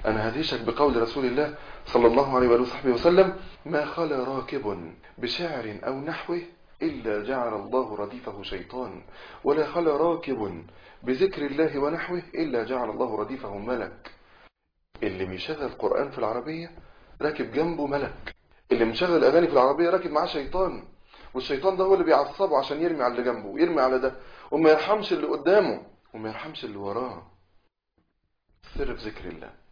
أنا هديشك بقول رسول الله صلى الله عليه وصحبه وسلم: ما خلا راكب بشعر أو نحوه إلا جعل الله رديفه شيطان، ولا خلا راكب بذكر الله ونحوه إلا جعل الله رديفه ملك. اللي بيشغل قرآن في العربية راكب جنبه ملك، اللي مشغل أغاني في العربية راكب معاه شيطان، والشيطان ده هو اللي بيعصبه عشان يرمي على اللي جنبه ويرمي على ده، وما يرحمش اللي قدامه وما يرحمش اللي وراه. سر في ذكر الله.